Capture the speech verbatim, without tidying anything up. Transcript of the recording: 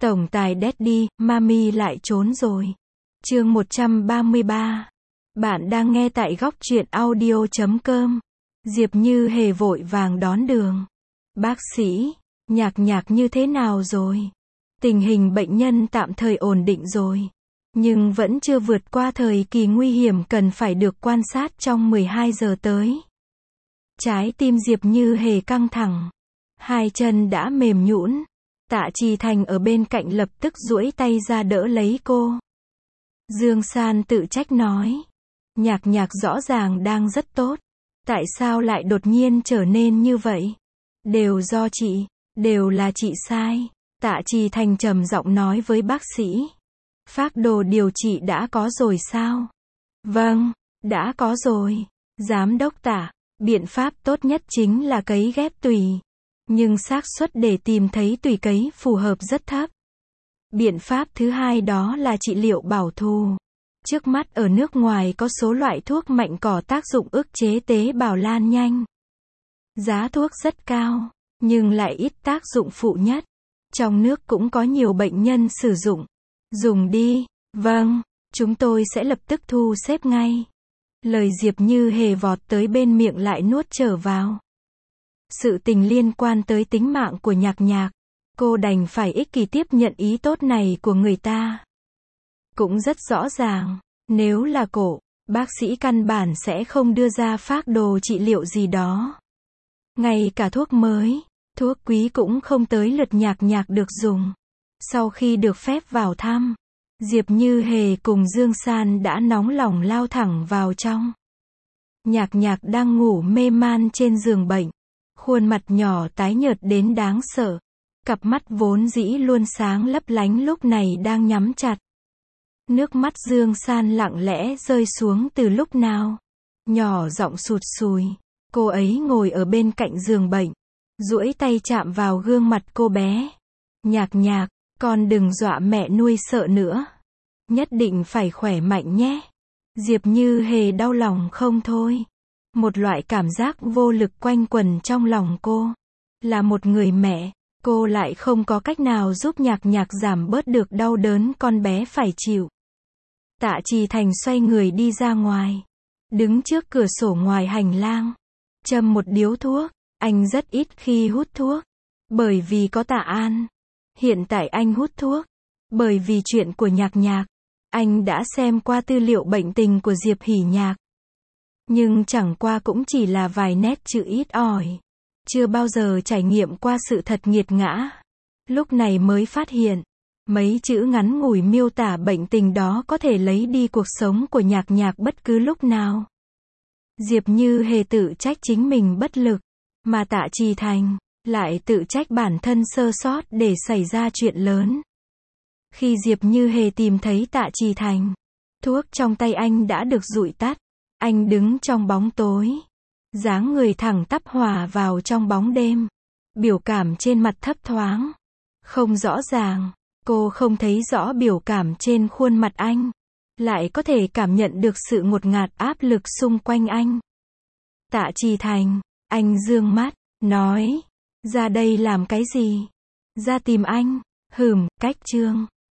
Tổng tài Daddy, Mami lại trốn rồi. Chương một trăm ba mươi ba. Bạn đang nghe tại góc truyện audio chấm com. Diệp Như Hề vội vàng đón đường. Bác sĩ, Nhạc Nhạc như thế nào rồi? Tình hình bệnh nhân tạm thời ổn định rồi, nhưng vẫn chưa vượt qua thời kỳ nguy hiểm cần phải được quan sát trong mười hai giờ tới. Trái tim Diệp Như Hề căng thẳng, hai chân đã mềm nhũn. Tạ Trì Thành ở bên cạnh lập tức duỗi tay ra đỡ lấy cô. Dương San tự trách nói, Nhạc Nhạc rõ ràng đang rất tốt, tại sao lại đột nhiên trở nên như vậy? Đều do chị, đều là chị sai. Tạ Trì Thành trầm giọng nói với bác sĩ. Phác đồ điều trị đã có rồi sao? Vâng, đã có rồi. Giám đốc Tạ, biện pháp tốt nhất chính là cấy ghép tủy. Nhưng xác suất để tìm thấy tủy cấy phù hợp rất thấp. Biện pháp thứ hai đó là trị liệu bảo thù. Trước mắt ở nước ngoài có số loại thuốc mạnh có tác dụng ức chế tế bào lan nhanh. Giá thuốc rất cao, nhưng lại ít tác dụng phụ nhất. Trong nước cũng có nhiều bệnh nhân sử dụng. Dùng đi. Vâng, chúng tôi sẽ lập tức thu xếp ngay. Lời Diệp Như Hề vọt tới bên miệng lại nuốt trở vào. Sự tình liên quan tới tính mạng của Nhạc Nhạc, cô đành phải ích kỷ tiếp nhận ý tốt này của người ta. Cũng rất rõ ràng, nếu là cổ, bác sĩ căn bản sẽ không đưa ra phác đồ trị liệu gì đó. Ngay cả thuốc mới, thuốc quý cũng không tới lượt Nhạc Nhạc được dùng. Sau khi được phép vào thăm, Diệp Như Hề cùng Dương San đã nóng lòng lao thẳng vào trong. Nhạc Nhạc đang ngủ mê man trên giường bệnh. Khuôn mặt nhỏ tái nhợt đến đáng sợ. Cặp mắt vốn dĩ luôn sáng lấp lánh lúc này đang nhắm chặt. Nước mắt Dương San lặng lẽ rơi xuống từ lúc nào. Nhỏ giọng sụt sùi. Cô ấy ngồi ở bên cạnh giường bệnh, duỗi tay chạm vào gương mặt cô bé. Nhạc Nhạc, con đừng dọa mẹ nuôi sợ nữa. Nhất định phải khỏe mạnh nhé. Diệp Như Hề đau lòng không thôi. Một loại cảm giác vô lực quanh quẩn trong lòng cô. Là một người mẹ, cô lại không có cách nào giúp Nhạc Nhạc giảm bớt được đau đớn con bé phải chịu. Tạ Trì Thành xoay người đi ra ngoài, đứng trước cửa sổ ngoài hành lang, châm một điếu thuốc. Anh rất ít khi hút thuốc, bởi vì có Tạ An. Hiện tại anh hút thuốc, bởi vì chuyện của Nhạc Nhạc. Anh đã xem qua tư liệu bệnh tình của Diệp Hỉ Nhạc. Nhưng chẳng qua cũng chỉ là vài nét chữ ít ỏi. Chưa bao giờ trải nghiệm qua sự thật nghiệt ngã. Lúc này mới phát hiện, mấy chữ ngắn ngủi miêu tả bệnh tình đó có thể lấy đi cuộc sống của Nhạc Nhạc bất cứ lúc nào. Diệp Như Hề tự trách chính mình bất lực, mà Tạ Trì Thành lại tự trách bản thân sơ sót để xảy ra chuyện lớn. Khi Diệp Như Hề tìm thấy Tạ Trì Thành, thuốc trong tay anh đã được dụi tắt. Anh đứng trong bóng tối, dáng người thẳng tắp hòa vào trong bóng đêm. Biểu cảm trên mặt thấp thoáng, không rõ ràng. Cô không thấy rõ biểu cảm trên khuôn mặt anh, lại có thể cảm nhận được sự ngột ngạt áp lực xung quanh anh. Tạ Trì Thành, anh dương mắt, nói, ra đây làm cái gì? Ra tìm anh. Hừm, cách trương,